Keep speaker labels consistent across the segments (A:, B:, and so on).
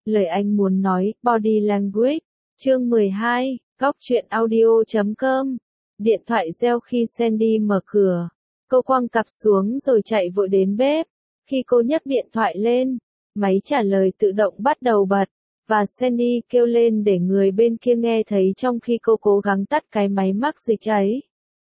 A: Lời anh muốn nói, Body Language, chương 12, góc truyện audio.com. Điện thoại reo khi Sandy mở cửa. Cô quăng cặp xuống rồi chạy vội đến bếp. Khi cô nhấc điện thoại lên, máy trả lời tự động bắt đầu bật, và Sandy kêu lên để người bên kia nghe thấy trong khi cô cố gắng tắt cái máy mắc dịch ấy.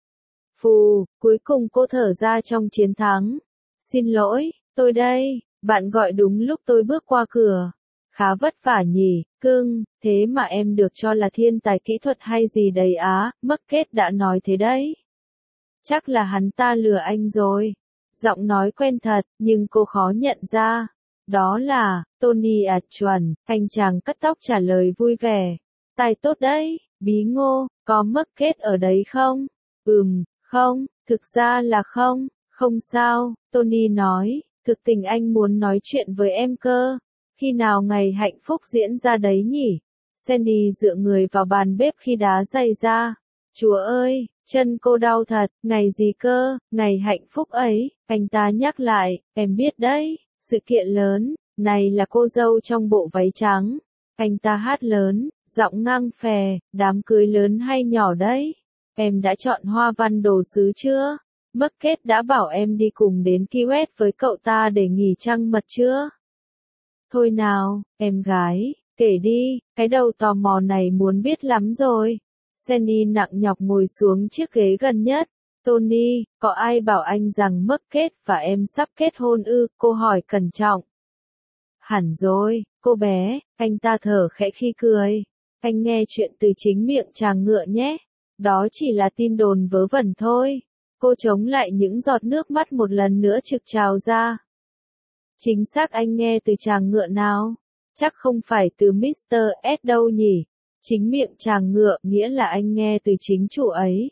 A: Phù, cuối cùng cô thở ra trong chiến thắng. Xin lỗi, tôi đây, bạn gọi đúng lúc tôi bước qua cửa. Khá vất vả nhỉ, cưng, thế mà em được cho là thiên tài kỹ thuật hay gì đấy á, Market đã nói thế đấy. Chắc là hắn ta lừa anh rồi. Giọng nói quen thật, nhưng cô khó nhận ra. Đó là, Tony à chuẩn, anh chàng cắt tóc trả lời vui vẻ. Tài tốt đấy, bí ngô, có Market ở đấy không? Không, thực ra là không, không sao, Tony nói, thực tình anh muốn nói chuyện với em cơ. Khi nào ngày hạnh phúc diễn ra đấy nhỉ? Sandy dựa người vào bàn bếp khi đá giày ra. Chúa ơi, chân cô đau thật, ngày gì cơ, ngày hạnh phúc ấy, anh ta nhắc lại, em biết đấy, sự kiện lớn, này là cô dâu trong bộ váy trắng. Anh ta hát lớn, giọng ngang phè, đám cưới lớn hay nhỏ đấy? Em đã chọn hoa văn đồ sứ chưa? Market đã bảo em đi cùng đến Key West với cậu ta để nghỉ trăng mật chưa? Thôi nào, em gái, kể đi, cái đầu tò mò này muốn biết lắm rồi. Sandy nặng nhọc ngồi xuống chiếc ghế gần nhất. Tony, có ai bảo anh rằng Market và em sắp kết hôn ư? Cô hỏi cẩn trọng. Hẳn rồi, cô bé, anh ta thở khẽ khi cười. Anh nghe chuyện từ chính miệng chàng ngựa nhé. Đó chỉ là tin đồn vớ vẩn thôi. Cô chống lại những giọt nước mắt một lần nữa trực trào ra. Chính xác anh nghe từ chàng ngựa nào? Chắc không phải từ Mr. S đâu nhỉ? Chính miệng chàng ngựa nghĩa là anh nghe từ chính chủ ấy.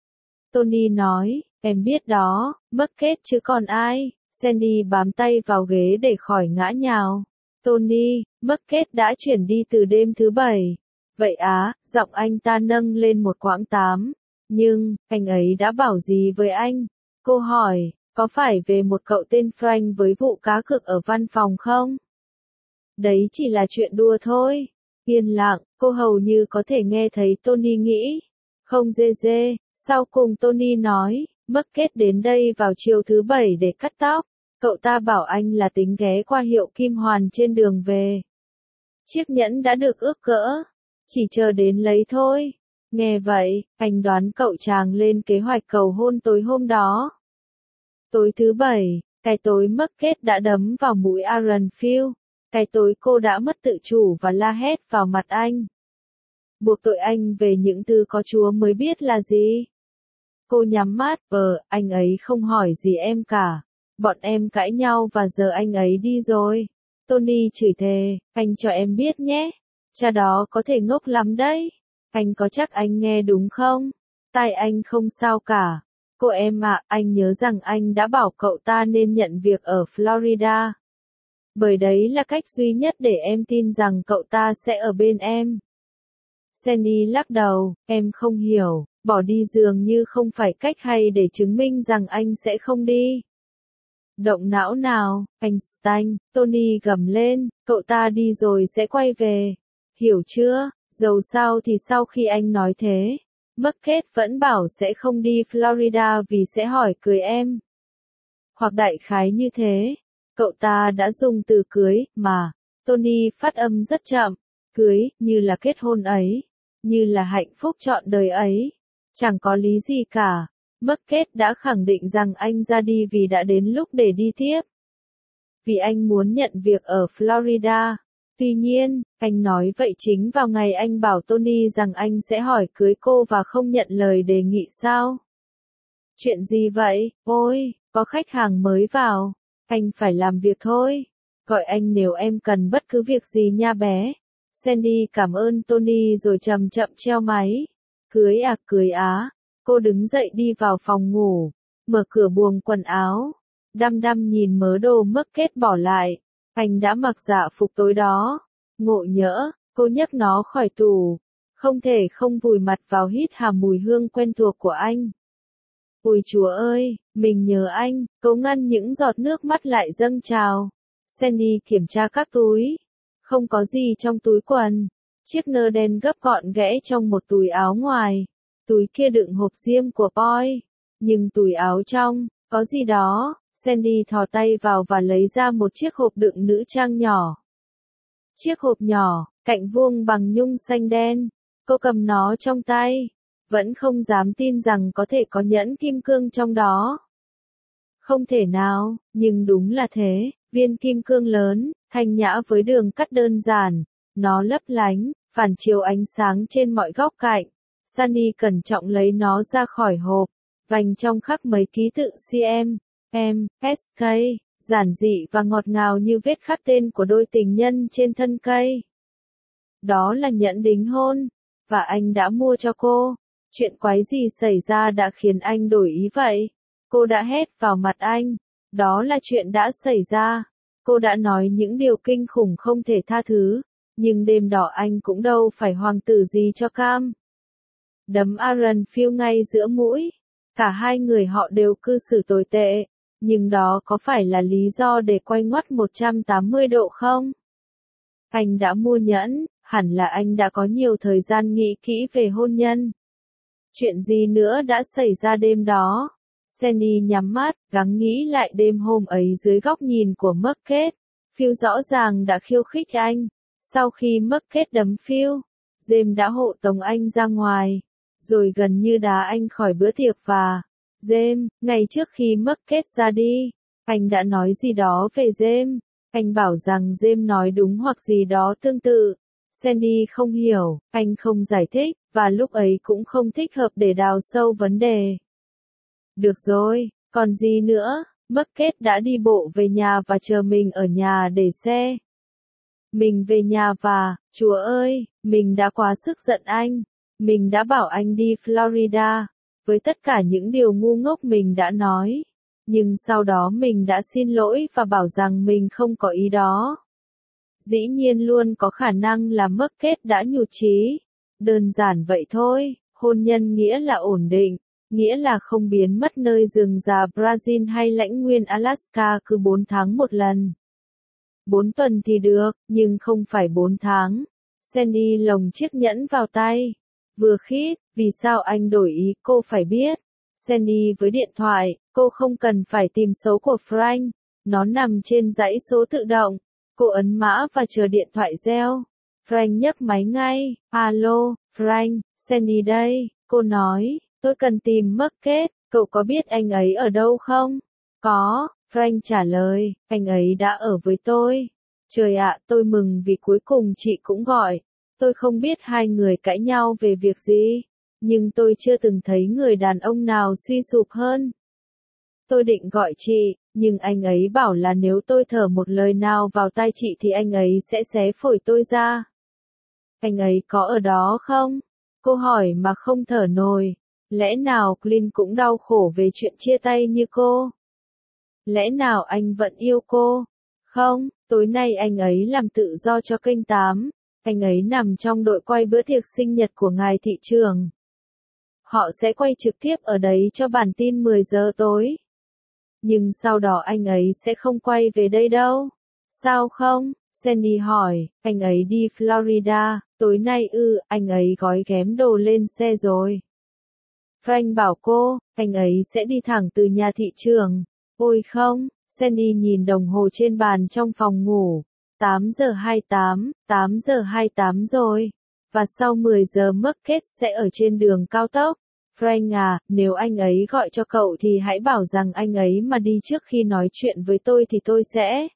A: Tony nói, em biết đó, Market chứ còn ai? Sandy bám tay vào ghế để khỏi ngã nhào. Tony, Market đã chuyển đi từ đêm thứ Bảy. Vậy á, giọng anh ta nâng lên một quãng 8. Nhưng, anh ấy đã bảo gì với anh? Cô hỏi, có phải về một cậu tên Frank với vụ cá cược ở văn phòng không? Đấy chỉ là chuyện đùa thôi. Yên lặng, cô hầu như có thể nghe thấy Tony nghĩ. Không dê dê, sau cùng Tony nói, Market đến đây vào chiều thứ Bảy để cắt tóc. Cậu ta bảo anh là tính ghé qua hiệu Kim Hoàn trên đường về. Chiếc nhẫn đã được ước cỡ. Chỉ chờ đến lấy thôi. Nghe vậy, anh đoán cậu chàng lên kế hoạch cầu hôn tối hôm đó. Tối thứ Bảy, cái tối Market đã đấm vào mũi Aaron Field. Cái tối cô đã mất tự chủ và la hét vào mặt anh. Buộc tội anh về những thứ có Chúa mới biết là gì. Cô nhắm mắt, anh ấy không hỏi gì em cả. Bọn em cãi nhau và giờ anh ấy đi rồi. Tony chửi thề, anh cho em biết nhé. Cha đó có thể ngốc lắm đấy. Anh có chắc anh nghe đúng không? Tai anh không sao cả. Cô em ạ, anh nhớ rằng anh đã bảo cậu ta nên nhận việc ở Florida. Bởi đấy là cách duy nhất để em tin rằng cậu ta sẽ ở bên em. Sandy lắc đầu, em không hiểu, bỏ đi dường như không phải cách hay để chứng minh rằng anh sẽ không đi. Động não nào, Einstein, Tony gầm lên, cậu ta đi rồi sẽ quay về. Hiểu chưa? Dầu sao thì sau khi anh nói thế, Market vẫn bảo sẽ không đi Florida vì sẽ hỏi cưới em. Hoặc đại khái như thế. Cậu ta đã dùng từ cưới, mà, Tony phát âm rất chậm, cưới, như là kết hôn ấy, như là hạnh phúc trọn đời ấy. Chẳng có lý gì cả. Market đã khẳng định rằng anh ra đi vì đã đến lúc để đi tiếp. Vì anh muốn nhận việc ở Florida. Tuy nhiên, anh nói vậy chính vào ngày anh bảo Tony rằng anh sẽ hỏi cưới cô và không nhận lời đề nghị sao? Chuyện gì vậy? Ôi, có khách hàng mới vào. Anh phải làm việc thôi. Gọi anh nếu em cần bất cứ việc gì nha bé. Sandy cảm ơn Tony rồi chậm chậm treo máy. Cưới à, cưới á. Cô đứng dậy đi vào phòng ngủ. Mở cửa buồng quần áo. Đăm đăm nhìn mớ đồ Market bỏ lại. Anh đã mặc dạ phục tối đó. Ngộ nhỡ, cô nhấc nó khỏi tủ. Không thể không vùi mặt vào hít hà mùi hương quen thuộc của anh. Ôi Chúa ơi, mình nhớ anh, cố ngăn những giọt nước mắt lại dâng trào. Sandy kiểm tra các túi. Không có gì trong túi quần. Chiếc nơ đen gấp gọn ghẽ trong một túi áo ngoài. Túi kia đựng hộp diêm của Boy. Nhưng túi áo trong, có gì đó. Sandy thò tay vào và lấy ra một chiếc hộp đựng nữ trang nhỏ. Chiếc hộp nhỏ, cạnh vuông bằng nhung xanh đen. Cô cầm nó trong tay. Vẫn không dám tin rằng có thể có nhẫn kim cương trong đó. Không thể nào, nhưng đúng là thế. Viên kim cương lớn, thanh nhã với đường cắt đơn giản. Nó lấp lánh, phản chiếu ánh sáng trên mọi góc cạnh. Sunny cẩn trọng lấy nó ra khỏi hộp. Vành trong khắc mấy ký tự CM, M, SK, giản dị và ngọt ngào như vết khắc tên của đôi tình nhân trên thân cây. Đó là nhẫn đính hôn, và anh đã mua cho cô. Chuyện quái gì xảy ra đã khiến anh đổi ý vậy? Cô đã hét vào mặt anh. Đó là chuyện đã xảy ra. Cô đã nói những điều kinh khủng không thể tha thứ. Nhưng đêm đó anh cũng đâu phải hoàng tử gì cho cam. Đấm Aaron phiêu ngay giữa mũi. Cả hai người họ đều cư xử tồi tệ. Nhưng đó có phải là lý do để quay ngoắt 180 độ không? Anh đã mua nhẫn, hẳn là anh đã có nhiều thời gian nghĩ kỹ về hôn nhân. Chuyện gì nữa đã xảy ra đêm đó? Sandy nhắm mắt, gắng nghĩ lại đêm hôm ấy dưới góc nhìn của Market. Phil rõ ràng đã khiêu khích anh. Sau khi Market đấm Phil, James đã hộ tống anh ra ngoài, rồi gần như đá anh khỏi bữa tiệc và James, ngay trước khi Market ra đi, anh đã nói gì đó về James. Anh bảo rằng James nói đúng hoặc gì đó tương tự. Sandy không hiểu, anh không giải thích, và lúc ấy cũng không thích hợp để đào sâu vấn đề. Được rồi, còn gì nữa? Market đã đi bộ về nhà và chờ mình ở nhà để xe. Mình về nhà và, Chúa ơi, mình đã quá sức giận anh. Mình đã bảo anh đi Florida, với tất cả những điều ngu ngốc mình đã nói. Nhưng sau đó mình đã xin lỗi và bảo rằng mình không có ý đó. Dĩ nhiên luôn có khả năng là Market đã nhụt chí. Đơn giản vậy thôi, hôn nhân nghĩa là ổn định, nghĩa là không biến mất nơi rừng già Brazil hay lãnh nguyên Alaska cứ 4 tháng một lần. 4 tuần thì được, nhưng không phải 4 tháng. Sandy lồng chiếc nhẫn vào tay. Vừa khít, vì sao anh đổi ý cô phải biết. Sandy với điện thoại, cô không cần phải tìm số của Frank. Nó nằm trên dãy số tự động. Cô ấn mã và chờ điện thoại reo. Frank nhấc máy ngay. Alo, Frank, Sandy đây. Cô nói, tôi cần tìm Market, cậu có biết anh ấy ở đâu không? Có, Frank trả lời, anh ấy đã ở với tôi. Trời ạ, tôi mừng vì cuối cùng chị cũng gọi. Tôi không biết hai người cãi nhau về việc gì, nhưng tôi chưa từng thấy người đàn ông nào suy sụp hơn. Tôi định gọi chị, nhưng anh ấy bảo là nếu tôi thở một lời nào vào tai chị thì anh ấy sẽ xé phổi tôi ra. Anh ấy có ở đó không? Cô hỏi mà không thở nổi. Lẽ nào Clint cũng đau khổ về chuyện chia tay như cô? Lẽ nào anh vẫn yêu cô? Không, tối nay anh ấy làm tự do cho kênh 8. Anh ấy nằm trong đội quay bữa tiệc sinh nhật của ngài thị trưởng. Họ sẽ quay trực tiếp ở đấy cho bản tin 10 giờ tối. Nhưng sau đó anh ấy sẽ không quay về đây đâu. Sao không? Sandy hỏi, anh ấy đi Florida, tối nay anh ấy gói ghém đồ lên xe rồi. Frank bảo cô, anh ấy sẽ đi thẳng từ nhà thị trường. Ôi không, Sandy nhìn đồng hồ trên bàn trong phòng ngủ. 8 giờ 28, 8 giờ 28 rồi. Và sau 10 giờ Market sẽ ở trên đường cao tốc. Frank à, nếu anh ấy gọi cho cậu thì hãy bảo rằng anh ấy mà đi trước khi nói chuyện với tôi thì tôi sẽ...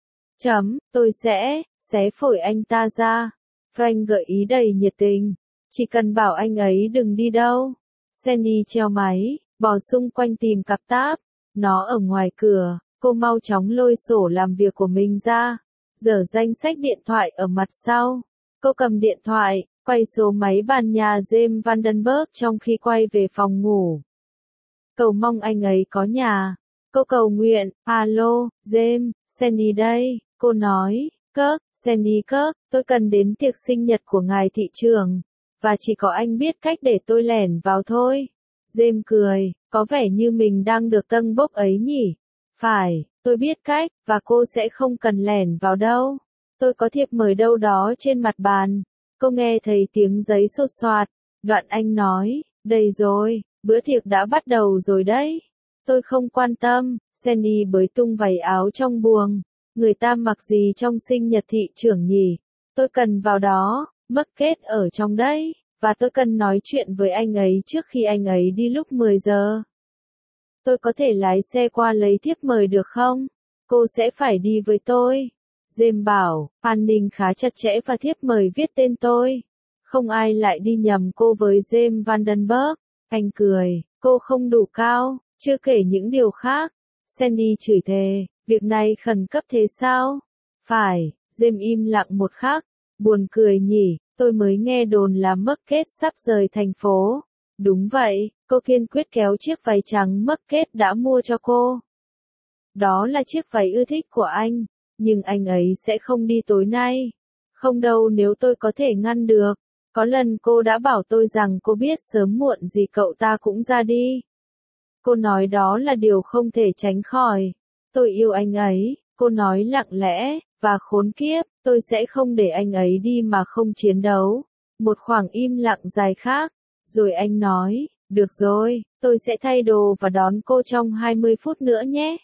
A: tôi sẽ, xé phổi anh ta ra. Frank gợi ý đầy nhiệt tình. Chỉ cần bảo anh ấy đừng đi đâu. Sandy treo máy, bò xung quanh tìm cặp táp. Nó ở ngoài cửa, cô mau chóng lôi sổ làm việc của mình ra. Dở danh sách điện thoại ở mặt sau. Cô cầm điện thoại, quay số máy bàn nhà James Vandenberg trong khi quay về phòng ngủ. Cầu mong anh ấy có nhà. Cô cầu nguyện, alo, James, Sandy đây. Cô nói, Sandy tôi cần đến tiệc sinh nhật của ngài thị trưởng. Và chỉ có anh biết cách để tôi lẻn vào thôi. James cười, có vẻ như mình đang được tâng bốc ấy nhỉ. Phải, tôi biết cách, và cô sẽ không cần lẻn vào đâu. Tôi có thiệp mời đâu đó trên mặt bàn. Cô nghe thấy tiếng giấy xột xoạt. Đoạn anh nói, đây rồi, bữa tiệc đã bắt đầu rồi đấy. Tôi không quan tâm. Sandy bới tung váy áo trong buồng. Người ta mặc gì trong sinh nhật thị trưởng nhỉ? Tôi cần vào đó, Bucket ở trong đấy, và tôi cần nói chuyện với anh ấy trước khi anh ấy đi lúc 10 giờ. Tôi có thể lái xe qua lấy thiếp mời được không? Cô sẽ phải đi với tôi. James bảo, an ninh khá chặt chẽ và thiếp mời viết tên tôi. Không ai lại đi nhầm cô với James Vandenberg. Anh cười, cô không đủ cao, chưa kể những điều khác. Sandy chửi thề, việc này khẩn cấp thế sao? Phải, James im lặng một khắc. Buồn cười nhỉ, tôi mới nghe đồn là Bucket sắp rời thành phố. Đúng vậy, cô kiên quyết kéo chiếc váy trắng Bucket đã mua cho cô. Đó là chiếc váy ưa thích của anh, nhưng anh ấy sẽ không đi tối nay. Không đâu, nếu tôi có thể ngăn được. Có lần cô đã bảo tôi rằng cô biết sớm muộn gì cậu ta cũng ra đi. Cô nói đó là điều không thể tránh khỏi. Tôi yêu anh ấy, cô nói lặng lẽ, và khốn kiếp, tôi sẽ không để anh ấy đi mà không chiến đấu. Một khoảng im lặng dài khác, rồi anh nói, được rồi, tôi sẽ thay đồ và đón cô trong 20 phút nữa nhé.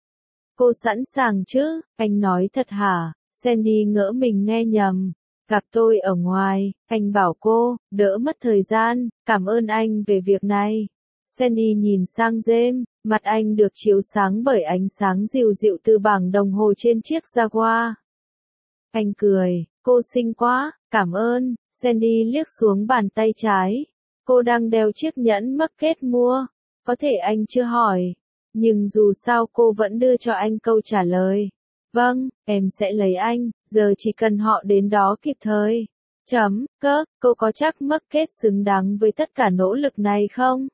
A: Cô sẵn sàng chứ? Anh nói thật hả? Sandy ngỡ mình nghe nhầm. Gặp tôi ở ngoài, anh bảo cô, đỡ mất thời gian, cảm ơn anh về việc này. Sandy nhìn sang James, mặt anh được chiếu sáng bởi ánh sáng dịu dịu từ bảng đồng hồ trên chiếc Jaguar. Anh cười, cô xinh quá, cảm ơn. Sandy liếc xuống bàn tay trái. Cô đang đeo chiếc nhẫn Bucket mua. Có thể anh chưa hỏi, nhưng dù sao cô vẫn đưa cho anh câu trả lời. Vâng, em sẽ lấy anh, giờ chỉ cần họ đến đó kịp thời. Cô có chắc Bucket xứng đáng với tất cả nỗ lực này không?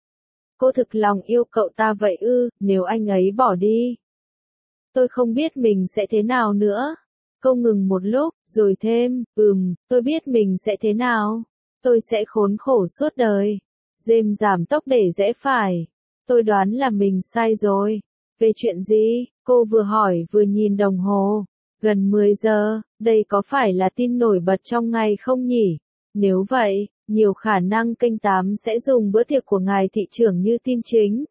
A: Cô thực lòng yêu cậu ta vậy ư, nếu anh ấy bỏ đi. Tôi không biết mình sẽ thế nào nữa. Cô ngừng một lúc, rồi thêm, tôi biết mình sẽ thế nào. Tôi sẽ khốn khổ suốt đời. James giảm tốc để rẽ phải. Tôi đoán là mình sai rồi. Về chuyện gì? Cô vừa hỏi vừa nhìn đồng hồ. Gần 10 giờ, đây có phải là tin nổi bật trong ngày không nhỉ? Nếu vậy, nhiều khả năng kênh 8 sẽ dùng bữa tiệc của ngài thị trưởng như tin chính.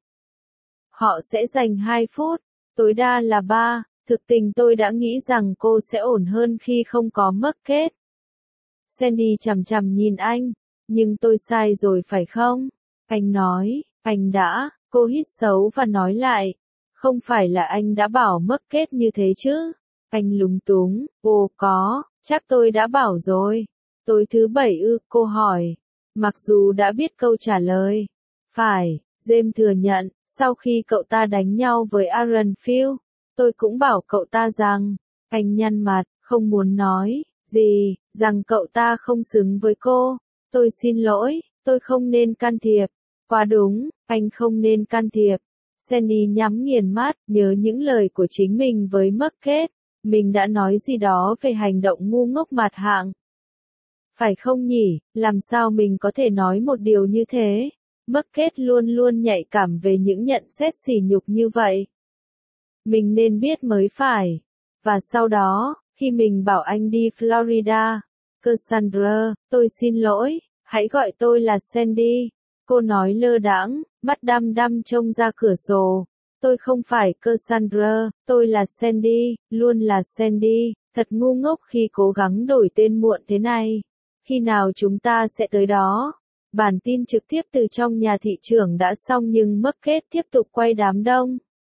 A: Họ sẽ dành 2 phút, tối đa là 3. Thực tình tôi đã nghĩ rằng cô sẽ ổn hơn khi không có Bucket. Sandy chằm chằm nhìn anh. Nhưng tôi sai rồi phải không? Anh nói, anh đã. Cô hít sâu và nói lại. Không phải là anh đã bảo Bucket như thế chứ? Anh lúng túng, có, chắc tôi đã bảo rồi. Tối thứ 7 ư, cô hỏi. Mặc dù đã biết câu trả lời. Phải, James thừa nhận, sau khi cậu ta đánh nhau với Aaron Field, tôi cũng bảo cậu ta rằng, anh nhăn mặt, không muốn nói gì, rằng cậu ta không xứng với cô. Tôi xin lỗi, tôi không nên can thiệp. Quá đúng, anh không nên can thiệp. Sandy nhắm nghiền mắt, nhớ những lời của chính mình với Bucket. Mình đã nói gì đó về hành động ngu ngốc mạt hạng. Phải không nhỉ, làm sao mình có thể nói một điều như thế? Bucket luôn luôn nhạy cảm về những nhận xét sỉ nhục như vậy. Mình nên biết mới phải. Và sau đó, khi mình bảo anh đi Florida, Cassandra, tôi xin lỗi, hãy gọi tôi là Sandy. Cô nói lơ đãng, mắt đăm đăm trông ra cửa sổ. Tôi không phải Cassandra, tôi là Sandy, luôn là Sandy, thật ngu ngốc khi cố gắng đổi tên muộn thế này. Khi nào chúng ta sẽ tới đó? Bản tin trực tiếp từ trong nhà thị trưởng đã xong nhưng Bucket tiếp tục quay đám đông.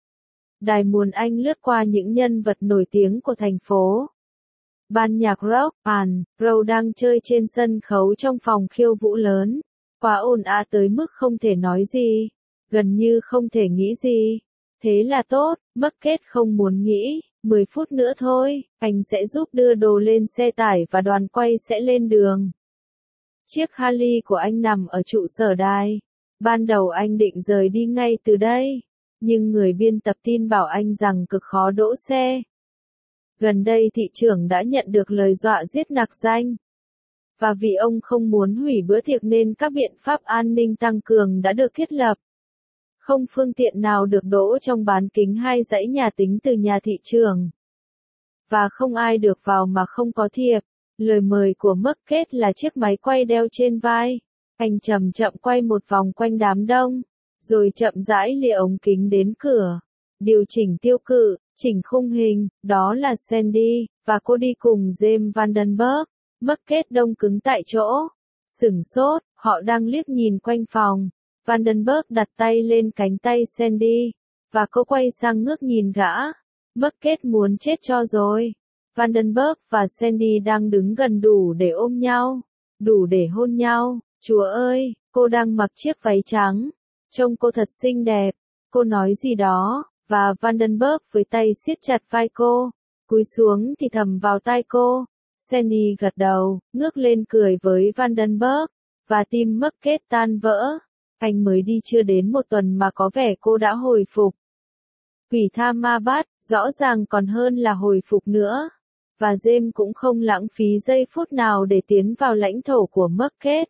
A: Đài Muôn Anh lướt qua những nhân vật nổi tiếng của thành phố. Ban nhạc rock, Row đang chơi trên sân khấu trong phòng khiêu vũ lớn. Quá ồn ào tới mức không thể nói gì. Gần như không thể nghĩ gì. Thế là tốt, Bucket không muốn nghĩ. 10 phút nữa thôi, anh sẽ giúp đưa đồ lên xe tải và đoàn quay sẽ lên đường. Chiếc Harley của anh nằm ở trụ sở đài. Ban đầu anh định rời đi ngay từ đây. Nhưng người biên tập tin bảo anh rằng cực khó đỗ xe. Gần đây thị trưởng đã nhận được lời dọa giết nặc danh. Và vì ông không muốn hủy bữa tiệc nên các biện pháp an ninh tăng cường đã được thiết lập. Không phương tiện nào được đỗ trong bán kính 2 dãy nhà tính từ nhà thị trưởng. và không ai được vào mà không có thiệp. Lời mời của Market là chiếc máy quay đeo trên vai. Anh chậm chậm quay một vòng quanh đám đông, rồi chậm rãi lìa ống kính đến cửa. Điều chỉnh tiêu cự, chỉnh khung hình, đó là Sandy, và cô đi cùng James Vandenberg. Market đông cứng tại chỗ. Sửng sốt, họ đang liếc nhìn quanh phòng. Vandenberg đặt tay lên cánh tay Sandy, và cô quay sang ngước nhìn gã. Market muốn chết cho rồi. Vandenberg và Sandy đang đứng gần đủ để ôm nhau, đủ để hôn nhau. Chúa ơi, cô đang mặc chiếc váy trắng. Trông cô thật xinh đẹp. Cô nói gì đó, và Vandenberg với tay siết chặt vai cô, cúi xuống thì thầm vào tai cô. Sandy gật đầu, ngước lên cười với Vandenberg, và tim Market tan vỡ. Anh mới đi chưa đến một tuần mà có vẻ cô đã hồi phục. Quỷ tha ma bắt, rõ ràng còn hơn là hồi phục nữa. Và James cũng không lãng phí giây phút nào để tiến vào lãnh thổ của Market.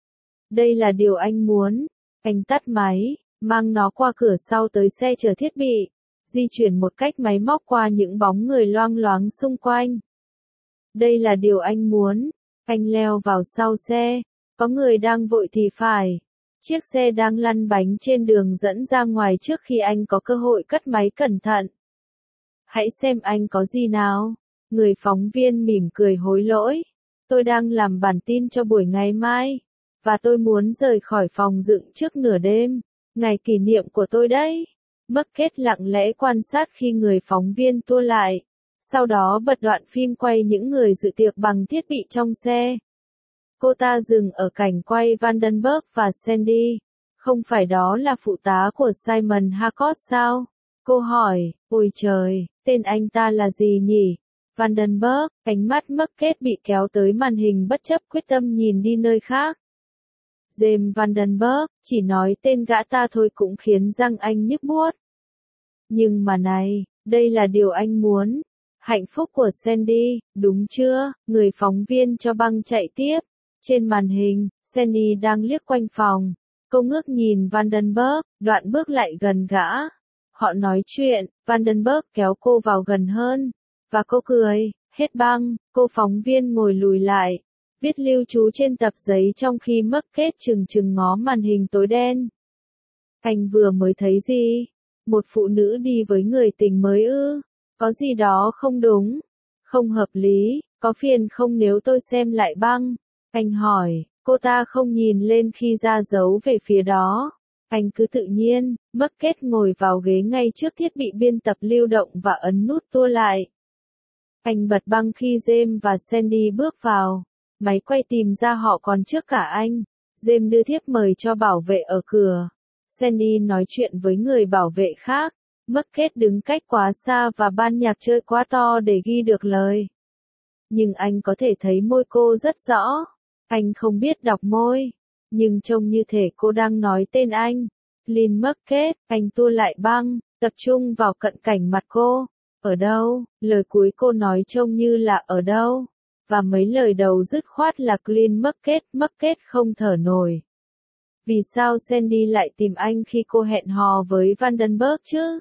A: Đây là điều anh muốn. Anh tắt máy, mang nó qua cửa sau tới xe chở thiết bị, di chuyển một cách máy móc qua những bóng người loang loáng xung quanh. Đây là điều anh muốn. Anh leo vào sau xe. Có người đang vội thì phải. Chiếc xe đang lăn bánh trên đường dẫn ra ngoài trước khi anh có cơ hội cất máy cẩn thận. Hãy xem anh có gì nào. Người phóng viên mỉm cười hối lỗi. Tôi đang làm bản tin cho buổi ngày mai. Và tôi muốn rời khỏi phòng dựng trước nửa đêm. Ngày kỷ niệm của tôi đấy. Market lặng lẽ quan sát khi người phóng viên tua lại. Sau đó bật đoạn phim quay những người dự tiệc bằng thiết bị trong xe. Cô ta dừng ở cảnh quay Vandenberg và Sandy. Không phải đó là phụ tá của Simon Harcourt sao? Cô hỏi, ôi trời, tên anh ta là gì nhỉ? Vandenberg, ánh mắt Market bị kéo tới màn hình bất chấp quyết tâm nhìn đi nơi khác. James Vandenberg, chỉ nói tên gã ta thôi cũng khiến răng anh nhức buốt. Nhưng mà này, đây là điều anh muốn. Hạnh phúc của Sandy, đúng chưa? Người phóng viên cho băng chạy tiếp. Trên màn hình, Sandy đang liếc quanh phòng. Cô ngước nhìn Vandenberg, đoạn bước lại gần gã. Họ nói chuyện, Vandenberg kéo cô vào gần hơn. Và cô cười, hết băng, cô phóng viên ngồi lùi lại. Viết lưu trú trên tập giấy trong khi Market chừng ngó màn hình tối đen. Anh vừa mới thấy gì? Một phụ nữ đi với người tình mới ư? Có gì đó không đúng? Không hợp lý, có phiền không nếu tôi xem lại băng? Anh hỏi, cô ta không nhìn lên khi ra dấu về phía đó. Anh cứ tự nhiên. Market ngồi vào ghế ngay trước thiết bị biên tập lưu động và ấn nút tua lại. Anh bật băng khi James và Sandy bước vào. Máy quay tìm ra họ còn trước cả anh. James đưa thiếp mời cho bảo vệ ở cửa. Sandy nói chuyện với người bảo vệ khác. Market đứng cách quá xa và ban nhạc chơi quá to để ghi được lời. Nhưng anh có thể thấy môi cô rất rõ. Anh không biết đọc môi. Nhưng trông như thể cô đang nói tên anh. Lynn Market, anh tua lại băng, tập trung vào cận cảnh mặt cô. Ở đâu? Lời cuối cô nói trông như là ở đâu? Và mấy lời đầu dứt khoát là Clean Market không thở nổi. Vì sao Sandy lại tìm anh khi cô hẹn hò với Vandenberg chứ?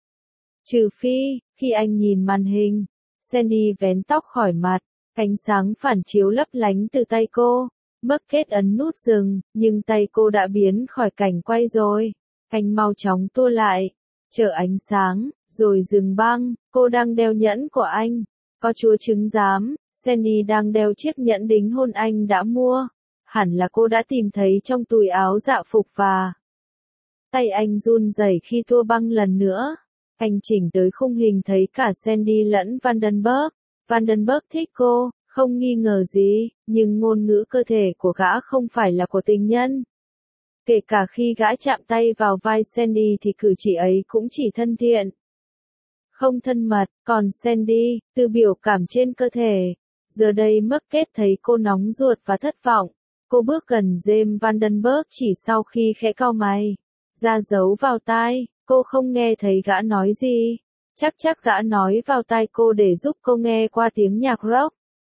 A: Trừ phi, khi anh nhìn màn hình, Sandy vén tóc khỏi mặt, ánh sáng phản chiếu lấp lánh từ tay cô. Market ấn nút dừng, nhưng tay cô đã biến khỏi cảnh quay rồi. Anh mau chóng tua lại, chờ ánh sáng, rồi dừng băng. Cô đang đeo nhẫn của anh. Có chúa chứng giám, Sandy đang đeo chiếc nhẫn đính hôn anh đã mua. Hẳn là cô đã tìm thấy trong túi áo dạ phục và... Tay anh run rẩy khi tua băng lần nữa. Anh chỉnh tới khung hình thấy cả Sandy lẫn Vandenberg. Vandenberg thích cô, không nghi ngờ gì, nhưng ngôn ngữ cơ thể của gã không phải là của tình nhân. Kể cả khi gã chạm tay vào vai Sandy thì cử chỉ ấy cũng chỉ thân thiện. Không thân mật, còn Sandy, từ biểu cảm trên cơ thể. Giờ đây Market thấy cô nóng ruột và thất vọng. Cô bước gần James Vandenberg chỉ sau khi khẽ cau mày. Ra dấu vào tai, cô không nghe thấy gã nói gì. Chắc gã nói vào tai cô để giúp cô nghe qua tiếng nhạc rock.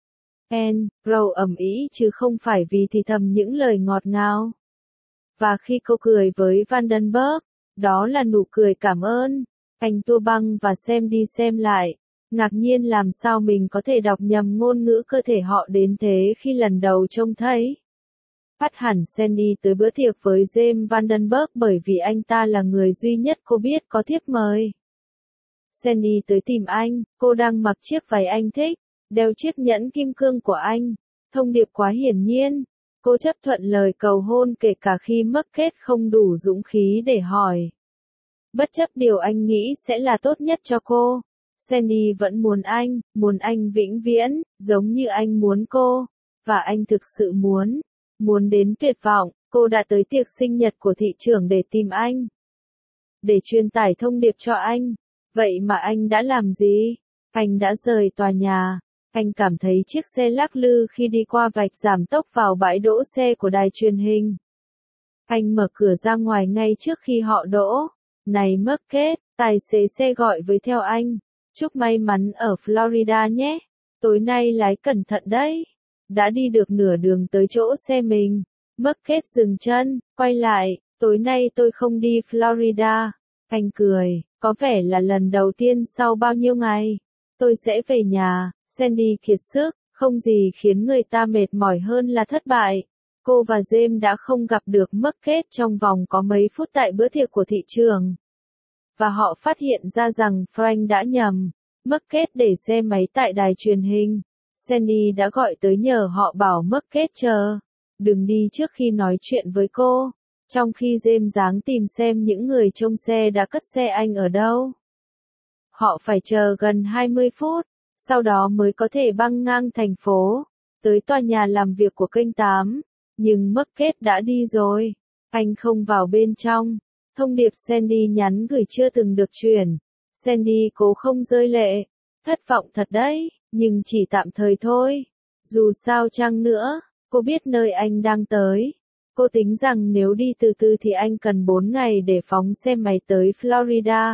A: Row ầm ĩ chứ không phải vì thì thầm những lời ngọt ngào. Và khi cô cười với Vandenberg, đó là nụ cười cảm ơn. Anh tua băng và xem đi xem lại. Ngạc nhiên làm sao mình có thể đọc nhầm ngôn ngữ cơ thể họ đến thế khi lần đầu trông thấy. Bắt hẳn Sandy tới bữa tiệc với James Vandenberg bởi vì anh ta là người duy nhất cô biết có thiếp mời. Sandy tới tìm anh, cô đang mặc chiếc váy anh thích, đeo chiếc nhẫn kim cương của anh. Thông điệp quá hiển nhiên. Cô chấp thuận lời cầu hôn kể cả khi Market không đủ dũng khí để hỏi. Bất chấp điều anh nghĩ sẽ là tốt nhất cho cô, Sandy vẫn muốn anh vĩnh viễn, giống như anh muốn cô. Và anh thực sự muốn đến tuyệt vọng, cô đã tới tiệc sinh nhật của thị trưởng để tìm anh. Để truyền tải thông điệp cho anh. Vậy mà anh đã làm gì? Anh đã rời tòa nhà. Anh cảm thấy chiếc xe lắc lư khi đi qua vạch giảm tốc vào bãi đỗ xe của đài truyền hình. Anh mở cửa ra ngoài ngay trước khi họ đỗ. Này Market, tài xế xe gọi với theo anh. Chúc may mắn ở Florida nhé. Tối nay lái cẩn thận đấy. Đã đi được nửa đường tới chỗ xe mình. Market dừng chân, quay lại. Tối nay tôi không đi Florida. Anh cười, có vẻ là lần đầu tiên sau bao nhiêu ngày. Tôi sẽ về nhà. Sandy kiệt sức, không gì khiến người ta mệt mỏi hơn là thất bại. Cô và James đã không gặp được Market trong vòng có mấy phút tại bữa tiệc của thị trường. Và họ phát hiện ra rằng Frank đã nhầm. Market để xe máy tại đài truyền hình. Sandy đã gọi tới nhờ họ bảo Market chờ. Đừng đi trước khi nói chuyện với cô. Trong khi James giáng tìm xem những người trông xe đã cất xe anh ở đâu. Họ phải chờ gần 20 phút. Sau đó mới có thể băng ngang thành phố. Tới tòa nhà làm việc của kênh 8. Nhưng Market đã đi rồi. Anh không vào bên trong. Thông điệp Sandy nhắn gửi chưa từng được truyền. Sandy cố không rơi lệ. Thất vọng thật đấy, nhưng chỉ tạm thời thôi. Dù sao chăng nữa, cô biết nơi anh đang tới. Cô tính rằng nếu đi từ từ thì anh cần 4 ngày để phóng xe máy tới Florida.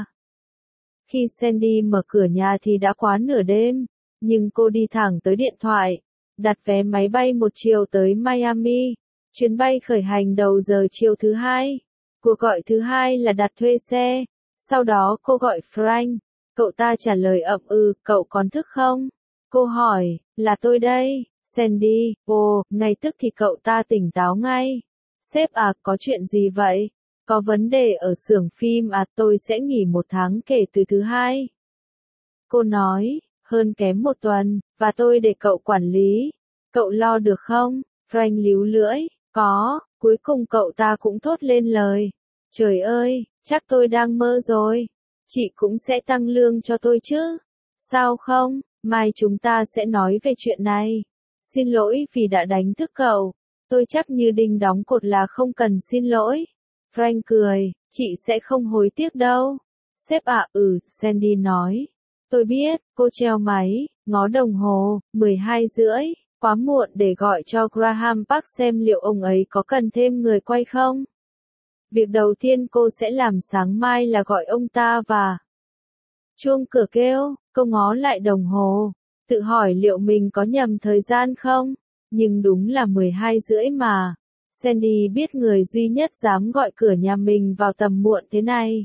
A: Khi Sandy mở cửa nhà thì đã quá nửa đêm. Nhưng cô đi thẳng tới điện thoại. Đặt vé máy bay một chiều tới Miami. Chuyến bay khởi hành đầu giờ chiều thứ hai. Cuộc gọi thứ hai là đặt thuê xe. Sau đó cô gọi Frank. Cậu ta trả lời ậm ừ, cậu còn thức không? Cô hỏi, là tôi đây, Sandy. Ồ, ngay tức thì cậu ta tỉnh táo ngay. Sếp à, có chuyện gì vậy? Có vấn đề ở xưởng phim à, tôi sẽ nghỉ 1 tháng kể từ thứ hai. Cô nói, hơn kém 1 tuần, và tôi để cậu quản lý. Cậu lo được không? Frank líu lưỡi, có, cuối cùng cậu ta cũng thốt lên lời. Trời ơi, chắc tôi đang mơ rồi. Chị cũng sẽ tăng lương cho tôi chứ. Sao không, mai chúng ta sẽ nói về chuyện này. Xin lỗi vì đã đánh thức cậu. Tôi chắc như đinh đóng cột là không cần xin lỗi. Frank cười, chị sẽ không hối tiếc đâu. Sếp ạ, Sandy nói. Tôi biết, cô treo máy, ngó đồng hồ, 12:30, quá muộn để gọi cho Graham Park xem liệu ông ấy có cần thêm người quay không. Việc đầu tiên cô sẽ làm sáng mai là gọi ông ta và... Chuông cửa kêu, cô ngó lại đồng hồ, tự hỏi liệu mình có nhầm thời gian không, nhưng đúng là 12:30 mà. Sandy biết người duy nhất dám gọi cửa nhà mình vào tầm muộn thế này.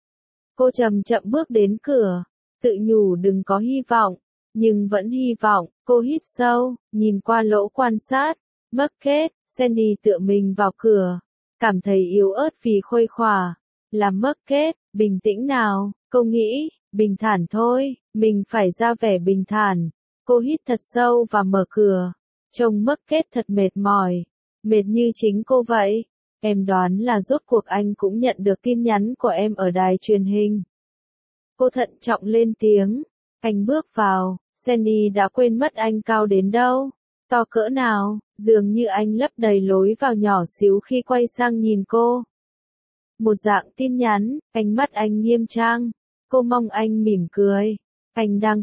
A: Cô chậm chậm bước đến cửa, tự nhủ đừng có hy vọng, nhưng vẫn hy vọng. Cô hít sâu, nhìn qua lỗ quan sát. Market, Sandy tựa mình vào cửa, cảm thấy yếu ớt vì khuây khỏa. Là Market, bình tĩnh nào, cô nghĩ, bình thản thôi, mình phải ra vẻ bình thản. Cô hít thật sâu và mở cửa. Trông Market thật mệt mỏi, mệt như chính cô vậy. Em đoán là rốt cuộc anh cũng nhận được tin nhắn của em ở đài truyền hình. Cô thận trọng lên tiếng. Anh bước vào, Sandy đã quên mất anh cao đến đâu, to cỡ nào, dường như anh lấp đầy lối vào nhỏ xíu khi quay sang nhìn cô. Một dạng tin nhắn, ánh mắt anh nghiêm trang. Cô mong anh mỉm cười. Anh đang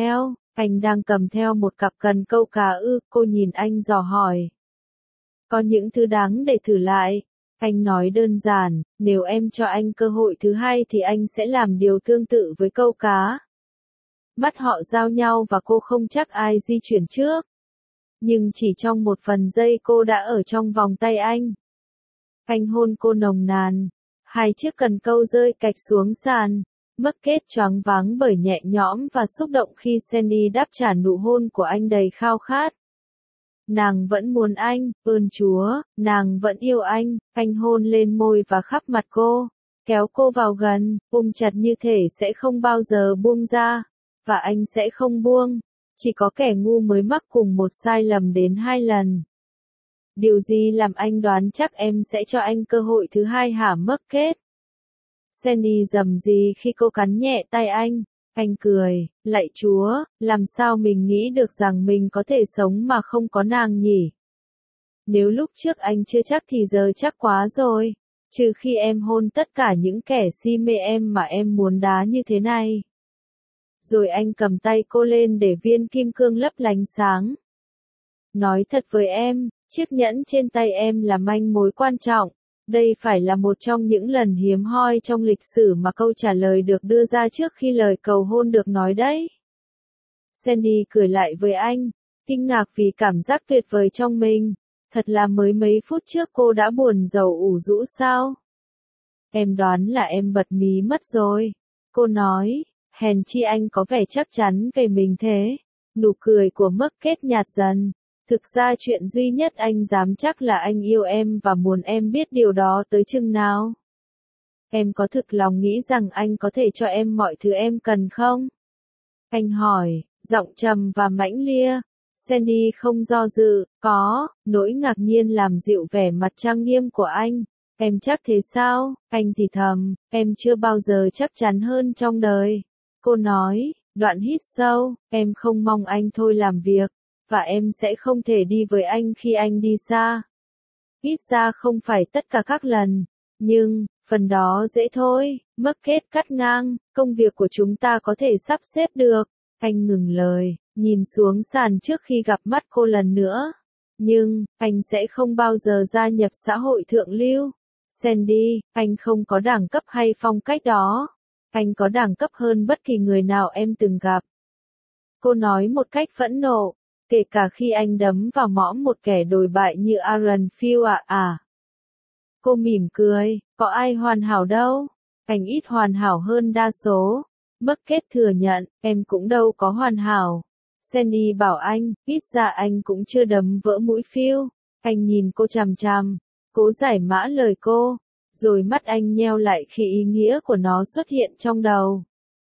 A: cầm theo một cặp cần câu cá ư, cô nhìn anh dò hỏi. Có những thứ đáng để thử lại. Anh nói đơn giản, nếu em cho anh cơ hội thứ hai thì anh sẽ làm điều tương tự với câu cá. Mắt họ giao nhau và cô không chắc ai di chuyển trước. Nhưng chỉ trong 1 phần giây cô đã ở trong vòng tay anh. Anh hôn cô nồng nàn. 2 chiếc cần câu rơi cạch xuống sàn. Market choáng váng bởi nhẹ nhõm và xúc động khi Sandy đáp trả nụ hôn của anh đầy khao khát. Nàng vẫn muốn anh, ơn Chúa, nàng vẫn yêu anh hôn lên môi và khắp mặt cô, kéo cô vào gần, ôm chặt như thể sẽ không bao giờ buông ra, và anh sẽ không buông, chỉ có kẻ ngu mới mắc cùng một sai lầm đến 2 lần. Điều gì làm anh đoán chắc em sẽ cho anh cơ hội thứ 2 hả Market? Sandy rầm rì khi cô cắn nhẹ tay anh cười, lạy Chúa, làm sao mình nghĩ được rằng mình có thể sống mà không có nàng nhỉ? Nếu lúc trước anh chưa chắc thì giờ chắc quá rồi, trừ khi em hôn tất cả những kẻ si mê em mà em muốn đá như thế này. Rồi anh cầm tay cô lên để viên kim cương lấp lánh sáng. Nói thật với em, chiếc nhẫn trên tay em là manh mối quan trọng. Đây phải là một trong những lần hiếm hoi trong lịch sử mà câu trả lời được đưa ra trước khi lời cầu hôn được nói đấy. Sandy cười lại với anh, kinh ngạc vì cảm giác tuyệt vời trong mình. Thật là mới mấy phút trước cô đã buồn rầu ủ rũ sao? Em đoán là em bật mí mất rồi. Cô nói, hèn chi anh có vẻ chắc chắn về mình thế. Nụ cười của Market nhạt dần. Thực ra chuyện duy nhất anh dám chắc là anh yêu em và muốn em biết điều đó tới chừng nào. Em có thực lòng nghĩ rằng anh có thể cho em mọi thứ em cần không? Anh hỏi, giọng trầm và mãnh lia. Sandy không do dự, có, nỗi ngạc nhiên làm dịu vẻ mặt trang nghiêm của anh. Em chắc thế sao? Anh thì thầm, em chưa bao giờ chắc chắn hơn trong đời. Cô nói, đoạn hít sâu, em không mong anh thôi làm việc. Và em sẽ không thể đi với anh khi anh đi xa. Ít ra không phải tất cả các lần. Nhưng, phần đó dễ thôi. Market cắt ngang, công việc của chúng ta có thể sắp xếp được. Anh ngừng lời, nhìn xuống sàn trước khi gặp mắt cô lần nữa. Nhưng, anh sẽ không bao giờ gia nhập xã hội thượng lưu. Sandy, anh không có đẳng cấp hay phong cách đó. Anh có đẳng cấp hơn bất kỳ người nào em từng gặp. Cô nói một cách phẫn nộ. Kể cả khi anh đấm vào mõm một kẻ đồi bại như Aaron Field à. Cô mỉm cười, có ai hoàn hảo đâu. Anh ít hoàn hảo hơn đa số. Market thừa nhận, em cũng đâu có hoàn hảo. Sandy bảo anh, ít ra anh cũng chưa đấm vỡ mũi Field. Anh nhìn cô chằm chằm, cố giải mã lời cô. Rồi mắt anh nheo lại khi ý nghĩa của nó xuất hiện trong đầu.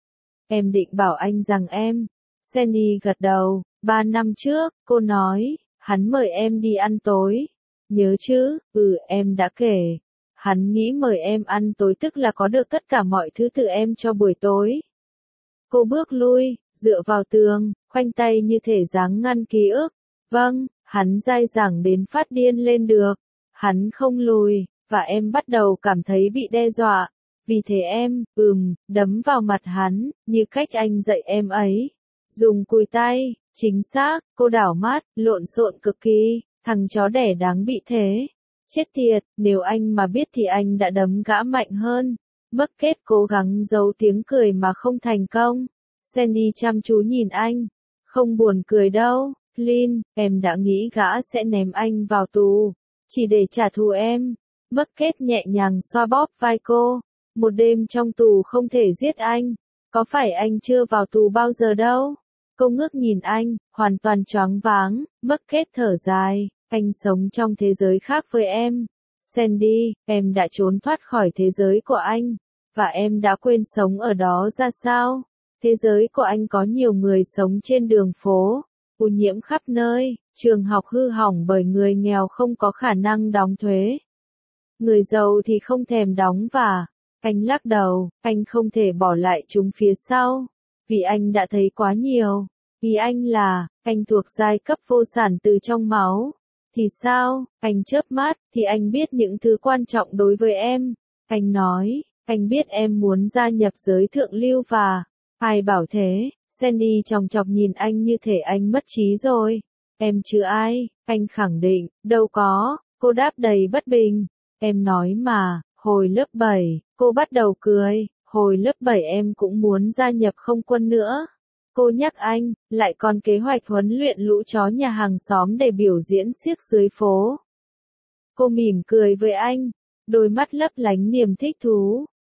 A: Em định bảo anh rằng em. Sandy gật đầu. 3 năm trước, cô nói, hắn mời em đi ăn tối. Nhớ chứ, em đã kể. Hắn nghĩ mời em ăn tối tức là có được tất cả mọi thứ từ em cho buổi tối. Cô bước lui, dựa vào tường, khoanh tay như thể dáng ngăn ký ức. Vâng, hắn dai dẳng đến phát điên lên được. Hắn không lùi, và em bắt đầu cảm thấy bị đe dọa. Vì thế em, đấm vào mặt hắn, như cách anh dạy em ấy. Dùng cùi tay, chính xác, cô đảo mắt, lộn xộn cực kỳ, thằng chó đẻ đáng bị thế. Chết tiệt, nếu anh mà biết thì anh đã đấm gã mạnh hơn. Market cố gắng giấu tiếng cười mà không thành công. Sandy chăm chú nhìn anh. Không buồn cười đâu, Flynn, em đã nghĩ gã sẽ ném anh vào tù. Chỉ để trả thù em. Market nhẹ nhàng xoa bóp vai cô. Một đêm trong tù không thể giết anh. Có phải anh chưa vào tù bao giờ đâu? Cô ngước nhìn anh, hoàn toàn choáng váng. Market thở dài, anh sống trong thế giới khác với em. Sandy, em đã trốn thoát khỏi thế giới của anh. Và em đã quên sống ở đó ra sao? Thế giới của anh có nhiều người sống trên đường phố, ô nhiễm khắp nơi, trường học hư hỏng bởi người nghèo không có khả năng đóng thuế. Người giàu thì không thèm đóng và, anh lắc đầu, anh không thể bỏ lại chúng phía sau. Vì anh đã thấy quá nhiều. Ý anh là, anh thuộc giai cấp vô sản từ trong máu. Thì sao, anh chớp mắt, thì anh biết những thứ quan trọng đối với em. Anh nói, anh biết em muốn gia nhập giới thượng lưu và, ai bảo thế, Sandy chòng chọc nhìn anh như thể anh mất trí rồi. Em chứ ai, anh khẳng định, đâu có, cô đáp đầy bất bình. Em nói mà, hồi lớp 7, cô bắt đầu cười, hồi lớp 7 em cũng muốn gia nhập không quân nữa. Cô nhắc anh, lại còn kế hoạch huấn luyện lũ chó nhà hàng xóm để biểu diễn xiếc dưới phố. Cô mỉm cười với anh, đôi mắt lấp lánh niềm thích thú.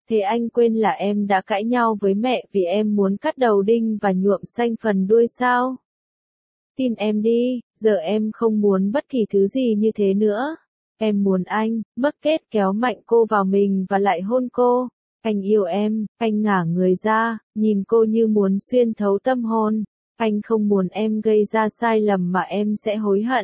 A: Thế anh quên là em đã cãi nhau với mẹ vì em muốn cắt đầu đinh và nhuộm xanh phần đuôi sao? Tin em đi, giờ em không muốn bất kỳ thứ gì như thế nữa. Em muốn anh. Bucket kéo mạnh cô vào mình và lại hôn cô. Anh yêu em. Anh ngả người ra, nhìn cô như muốn xuyên thấu tâm hồn. Anh không muốn em gây ra sai lầm mà em sẽ hối hận.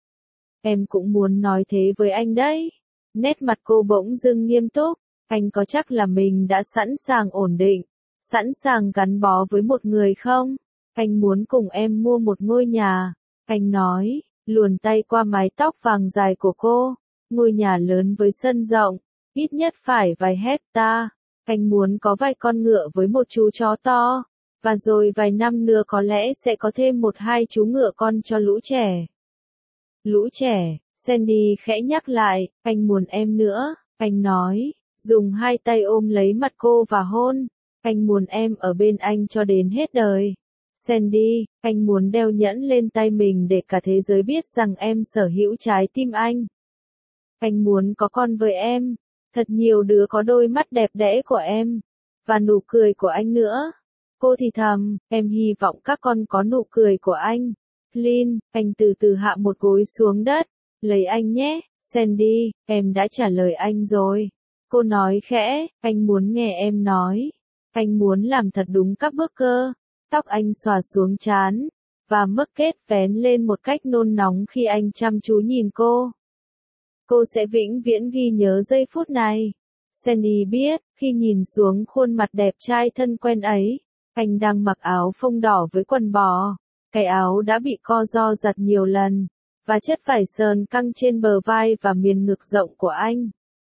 A: Em cũng muốn nói thế với anh đấy. Nét mặt cô bỗng dưng nghiêm túc. Anh có chắc là mình đã sẵn sàng ổn định, sẵn sàng gắn bó với một người không? Anh muốn cùng em mua một ngôi nhà. Anh nói, luồn tay qua mái tóc vàng dài của cô. Ngôi nhà lớn với sân rộng, ít nhất phải vài hecta. Anh muốn có vài con ngựa với một chú chó to. Và rồi vài năm nữa có lẽ sẽ có thêm một hai chú ngựa con cho lũ trẻ. Lũ trẻ, Sandy khẽ nhắc lại, anh muốn em nữa. Anh nói, dùng hai tay ôm lấy mặt cô và hôn. Anh muốn em ở bên anh cho đến hết đời. Sandy, anh muốn đeo nhẫn lên tay mình để cả thế giới biết rằng em sở hữu trái tim anh. Anh muốn có con với em. Thật nhiều đứa có đôi mắt đẹp đẽ của em. Và nụ cười của anh nữa. Cô thì thầm, em hy vọng các con có nụ cười của anh. Flynn, anh từ từ hạ một gối xuống đất. Lấy anh nhé, Sandy, em đã trả lời anh rồi. Cô nói khẽ, anh muốn nghe em nói. Anh muốn làm thật đúng các bước cơ. Tóc anh xòa xuống trán, và mấc kết vén lên một cách nôn nóng khi anh chăm chú nhìn cô. Cô sẽ vĩnh viễn ghi nhớ giây phút này. Sandy biết, khi nhìn xuống khuôn mặt đẹp trai thân quen ấy, anh đang mặc áo phông đỏ với quần bò. Cái áo đã bị co ro giặt nhiều lần, và chất vải sờn căng trên bờ vai và miền ngực rộng của anh.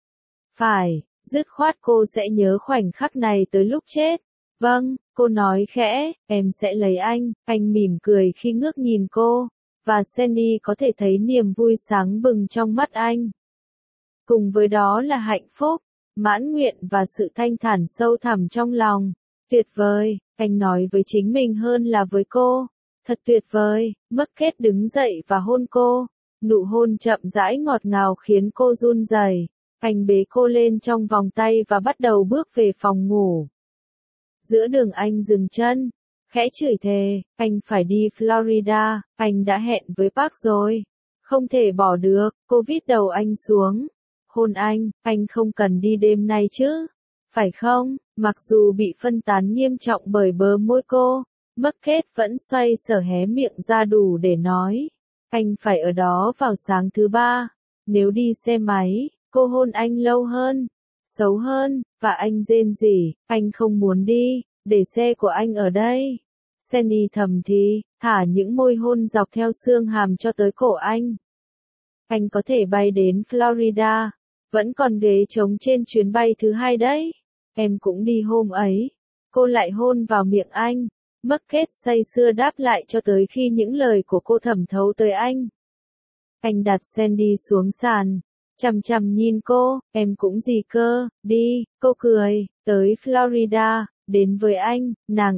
A: Phải, dứt khoát cô sẽ nhớ khoảnh khắc này tới lúc chết. Vâng, cô nói khẽ, em sẽ lấy anh mỉm cười khi ngước nhìn cô, và Sandy có thể thấy niềm vui sáng bừng trong mắt anh. Cùng với đó là hạnh phúc, mãn nguyện và sự thanh thản sâu thẳm trong lòng. Tuyệt vời, anh nói với chính mình hơn là với cô. Thật tuyệt vời, Bucket đứng dậy và hôn cô. Nụ hôn chậm rãi ngọt ngào khiến cô run rẩy. Anh bế cô lên trong vòng tay và bắt đầu bước về phòng ngủ. Giữa đường anh dừng chân, khẽ chửi thề, anh phải đi Florida, anh đã hẹn với Park rồi. Không thể bỏ được, cô vít đầu anh xuống. Hôn anh không cần đi đêm nay chứ. Phải không? Mặc dù bị phân tán nghiêm trọng bởi bờ môi cô, Bucket vẫn xoay sở hé miệng ra đủ để nói. Anh phải ở đó vào sáng thứ ba. Nếu đi xe máy, cô hôn anh lâu hơn, xấu hơn, và anh rên rỉ, anh không muốn đi, để xe của anh ở đây. Sandy thầm thì, thả những môi hôn dọc theo xương hàm cho tới cổ anh. Anh có thể bay đến Florida, vẫn còn ghế trống trên chuyến bay thứ hai đấy. Em cũng đi hôm ấy. Cô lại hôn vào miệng anh. Bucket say sưa đáp lại cho tới khi những lời của cô thẩm thấu tới anh. Anh đặt Sandy xuống sàn, chằm chằm nhìn cô, em cũng gì cơ, đi, cô cười, tới Florida, đến với anh,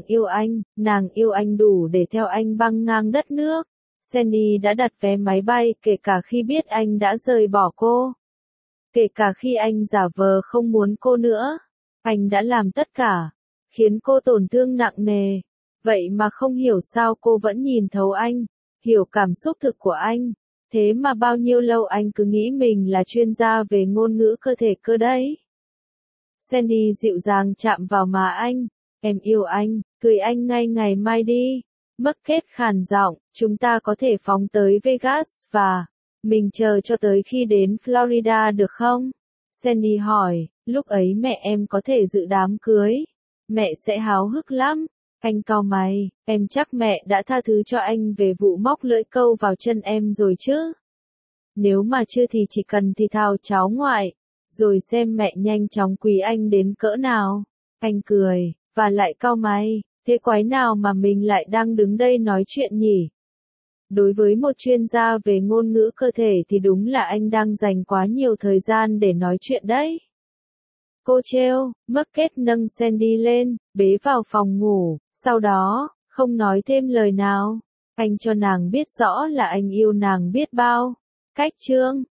A: nàng yêu anh đủ để theo anh băng ngang đất nước. Sandy đã đặt vé máy bay kể cả khi biết anh đã rời bỏ cô. Kể cả khi anh giả vờ không muốn cô nữa. Anh đã làm tất cả, khiến cô tổn thương nặng nề. Vậy mà không hiểu sao cô vẫn nhìn thấu anh, hiểu cảm xúc thực của anh. Thế mà bao nhiêu lâu anh cứ nghĩ mình là chuyên gia về ngôn ngữ cơ thể cơ đấy. Sandy dịu dàng chạm vào má anh. Em yêu anh, cưới anh ngay ngày mai đi. Bucket khàn giọng, chúng ta có thể phóng tới Vegas và mình chờ cho tới khi đến Florida được không? Sandy hỏi, lúc ấy mẹ em có thể dự đám cưới. Mẹ sẽ háo hức lắm. Anh cau mày, em chắc mẹ đã tha thứ cho anh về vụ móc lưỡi câu vào chân em rồi chứ? Nếu mà chưa thì chỉ cần thì thào cháu ngoại, rồi xem mẹ nhanh chóng quý anh đến cỡ nào. Anh cười, và lại cau mày, thế quái nào mà mình lại đang đứng đây nói chuyện nhỉ? Đối với một chuyên gia về ngôn ngữ cơ thể thì đúng là anh đang dành quá nhiều thời gian để nói chuyện đấy. Cô trêu, Bucket nâng Sandy lên, bế vào phòng ngủ, sau đó, không nói thêm lời nào. Anh cho nàng biết rõ là anh yêu nàng biết bao. Cách chương